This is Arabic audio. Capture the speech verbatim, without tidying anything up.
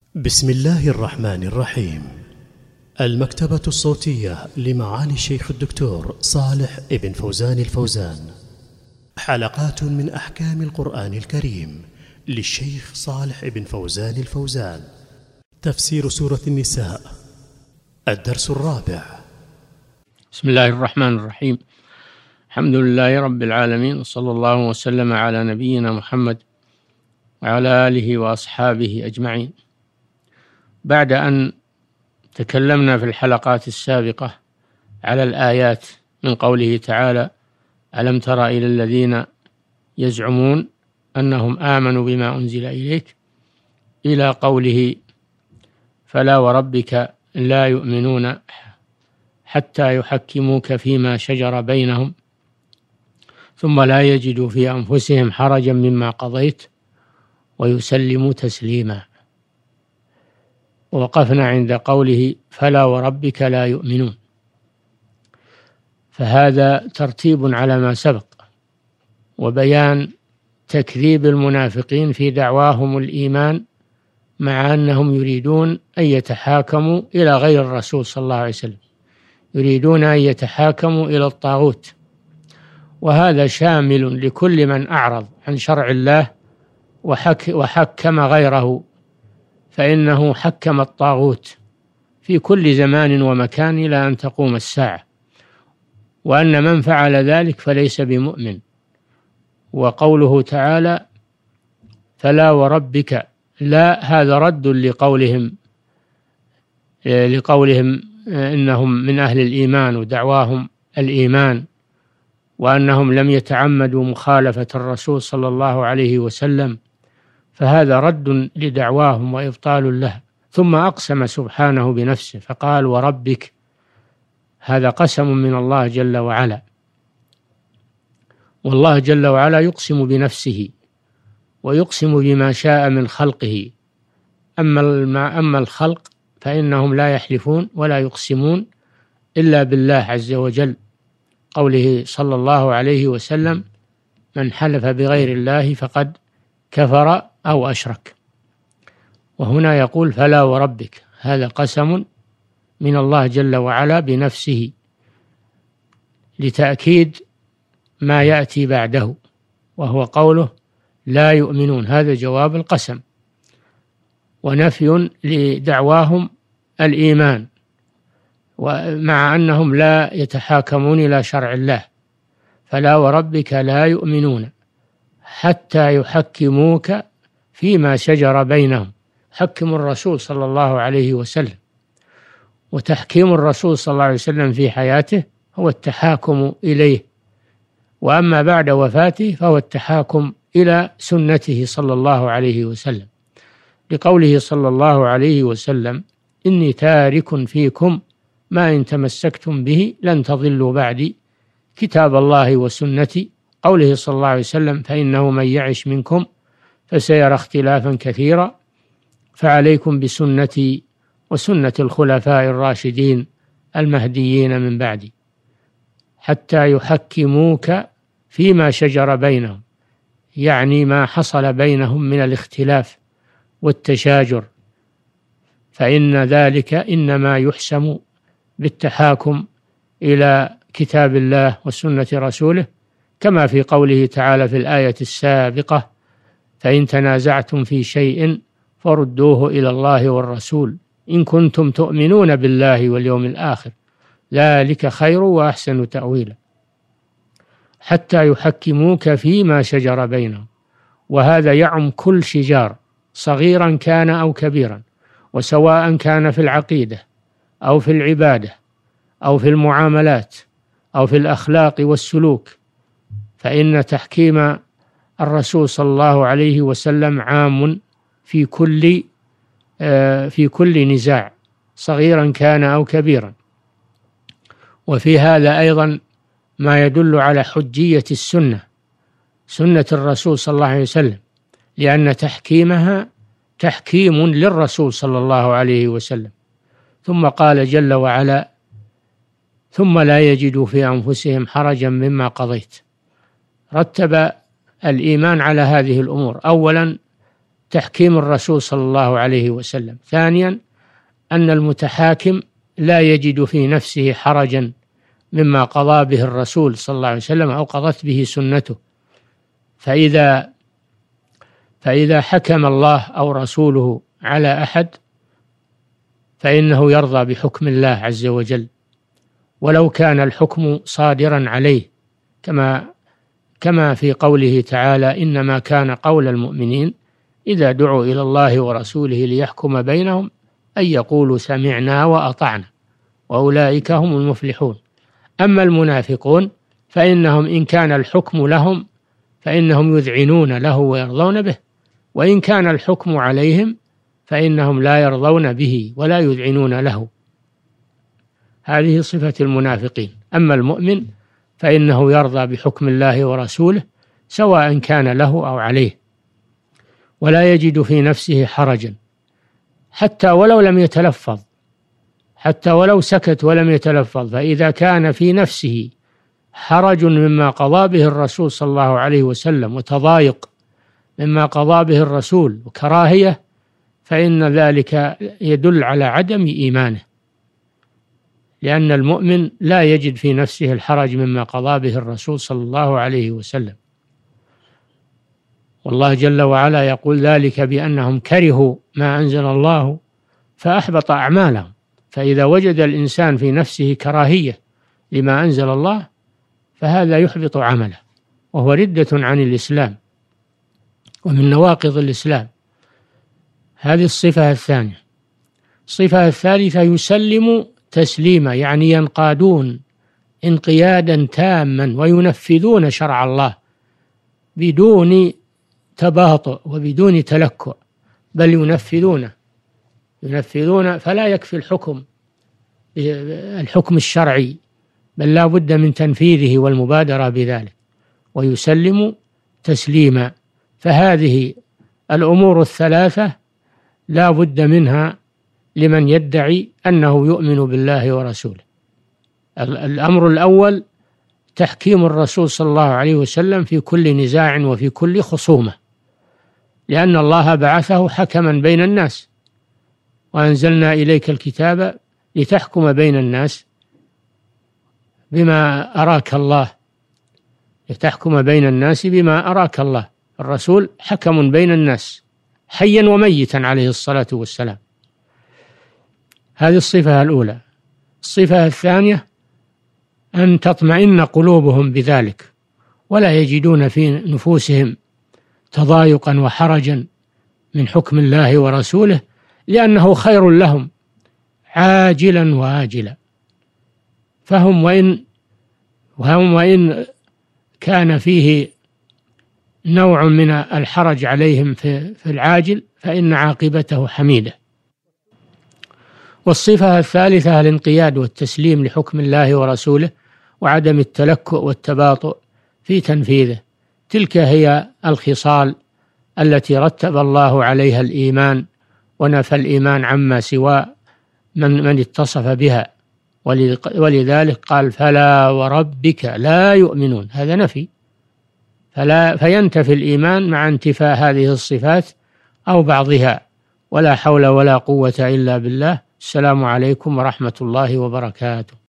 بسم الله الرحمن الرحيم. المكتبة الصوتية لمعالي الشيخ الدكتور صالح ابن فوزان الفوزان، حلقات من أحكام القرآن الكريم للشيخ صالح ابن فوزان الفوزان. تفسير سورة النساء، الدرس الرابع. بسم الله الرحمن الرحيم. الحمد لله رب العالمين، وصلى الله وسلم على نبينا محمد وعلى آله وأصحابه أجمعين. بعد أن تكلمنا في الحلقات السابقة على الآيات من قوله تعالى: ألم تر إلى الذين يزعمون أنهم آمنوا بما أنزل إليك، إلى قوله: فلا وربك لا يؤمنون حتى يحكموك فيما شجر بينهم ثم لا يجدوا في أنفسهم حرجا مما قضيت ويسلموا تسليما. ووقفنا عند قوله: فلا وربك لا يؤمنون، فهذا ترتيب على ما سبق، وبيان تكذيب المنافقين في دعواهم الإيمان مع أنهم يريدون أن يتحاكموا إلى غير الرسول صلى الله عليه وسلم، يريدون أن يتحاكموا إلى الطاغوت، وهذا شامل لكل من أعرض عن شرع الله وحك وحكم غيره، فإنه حكم الطاغوت في كل زمان ومكان إلى أن تقوم الساعة، وأن من فعل ذلك فليس بمؤمن. وقوله تعالى: فلا وربك لا، هذا رد لقولهم لقولهم إنهم من أهل الإيمان ودعواهم الإيمان، وأنهم لم يتعمدوا مخالفة الرسول صلى الله عليه وسلم، فهذا رد لدعواهم وإبطال له. ثم أقسم سبحانه بنفسه فقال: وربك، هذا قسم من الله جل وعلا، والله جل وعلا يقسم بنفسه ويقسم بما شاء من خلقه. أما أما الخلق فإنهم لا يحلفون ولا يقسمون إلا بالله عز وجل، قوله صلى الله عليه وسلم: من حلف بغير الله فقد كفر أو أشرك. وهنا يقول: فلا وربك، هذا قسم من الله جل وعلا بنفسه لتأكيد ما يأتي بعده، وهو قوله: لا يؤمنون، هذا جواب القسم ونفي لدعواهم الإيمان، ومع أنهم لا يتحاكمون إلى شرع الله. فلا وربك لا يؤمنون حتى يحكموك فيما شجر بينهم. حكم الرسول صلى الله عليه وسلم، وتحكيم الرسول صلى الله عليه وسلم في حياته هو التحاكم إليه، وأما بعد وفاته فهو التحاكم إلى سنته صلى الله عليه وسلم، لقوله صلى الله عليه وسلم: إني تارك فيكم ما إن تمسكتم به لن تضلوا بعدي كتاب الله وسنتي، قوله صلى الله عليه وسلم: فإنه من يعش منكم فسيرى اختلافا كثيرا، فعليكم بسنتي وسنة الخلفاء الراشدين المهديين من بعدي، حتى يحكموك فيما شجر بينهم، يعني ما حصل بينهم من الاختلاف والتشاجر، فإن ذلك إنما يحسم بالتحاكم إلى كتاب الله وسنة رسوله، كما في قوله تعالى في الآية السابقة: فإن تنازعتم في شيء فردوه إلى الله والرسول إن كنتم تؤمنون بالله واليوم الآخر ذلك خير وأحسن تأويلا. حتى يحكموك فيما شجر بينهم، وهذا يعم كل شجار صغيرا كان أو كبيرا، وسواء كان في العقيدة أو في العبادة أو في المعاملات أو في الأخلاق والسلوك، فإن تحكيم الرسول صلى الله عليه وسلم عام في كل في كل نزاع صغيرا كان أو كبيرا. وفي هذا أيضا ما يدل على حجية السنة، سنة الرسول صلى الله عليه وسلم، لأن تحكيمها تحكيم للرسول صلى الله عليه وسلم. ثم قال جل وعلا: ثم لا يجدوا في أنفسهم حرجا مما قضيت. رتب الإيمان على هذه الأمور: أولا تحكيم الرسول صلى الله عليه وسلم. ثانيا أن المتحاكم لا يجد في نفسه حرجا مما قضى به الرسول صلى الله عليه وسلم أو قضت به سنته، فإذا فإذا حكم الله أو رسوله على أحد فإنه يرضى بحكم الله عز وجل، ولو كان الحكم صادرا عليه، كما كما في قوله تعالى: إنما كان قول المؤمنين إذا دعوا إلى الله ورسوله ليحكم بينهم أن يقولوا سمعنا وأطعنا وأولئك هم المفلحون. أما المنافقون فإنهم إن كان الحكم لهم فإنهم يذعنون له ويرضون به، وإن كان الحكم عليهم فإنهم لا يرضون به ولا يذعنون له. هذه صفة المنافقين. أما المؤمن فإنه يرضى بحكم الله ورسوله سواء كان له أو عليه، ولا يجد في نفسه حرجا، حتى ولو لم يتلفظ، حتى ولو سكت ولم يتلفظ، فإذا كان في نفسه حرج مما قضى به الرسول صلى الله عليه وسلم وتضايق مما قضى به الرسول وكراهية، فإن ذلك يدل على عدم إيمانه، لأن المؤمن لا يجد في نفسه الحرج مما قضى به الرسول صلى الله عليه وسلم. والله جل وعلا يقول: ذلك بأنهم كرهوا ما أنزل الله فأحبط أعمالهم. فإذا وجد الإنسان في نفسه كراهية لما أنزل الله فهذا يحبط عمله، وهو ردة عن الإسلام ومن نواقض الإسلام. هذه الصفة الثانية. الصفة الثالثة: يسلم تسليما، يعني ينقادون انقيادا تاما وينفذون شرع الله بدون تباطؤ وبدون تلكؤ، بل ينفذونه ينفذون فلا يكفي الحكم الحكم الشرعي، بل لا بد من تنفيذه والمبادرة بذلك. ويسلم تسليما. فهذه الأمور الثلاثة لا بد منها لمن يدعي أنه يؤمن بالله ورسوله. الأمر الأول: تحكيم الرسول صلى الله عليه وسلم في كل نزاع وفي كل خصومة، لأن الله بعثه حكما بين الناس، وأنزلنا إليك الكتاب لتحكم بين الناس بما أراك الله لتحكم بين الناس بما أراك الله. الرسول حكم بين الناس حيا وميتا عليه الصلاة والسلام. هذه الصفة الأولى. الصفة الثانية: أن تطمئن قلوبهم بذلك، ولا يجدون في نفوسهم تضايقا وحرجا من حكم الله ورسوله، لأنه خير لهم عاجلا وآجلا. فهم وإن وهم وإن كان فيه نوع من الحرج عليهم في في العاجل فإن عاقبته حميدة. والصفة الثالثة: الانقياد والتسليم لحكم الله ورسوله، وعدم التلكؤ والتباطؤ في تنفيذه. تلك هي الخصال التي رتب الله عليها الإيمان، ونفى الإيمان عما سوى من من اتصف بها، ولذلك قال: فلا وربك لا يؤمنون. هذا نفي، فلا فينتفي الإيمان مع انتفاء هذه الصفات أو بعضها. ولا حول ولا قوة إلا بالله. السلام عليكم ورحمة الله وبركاته.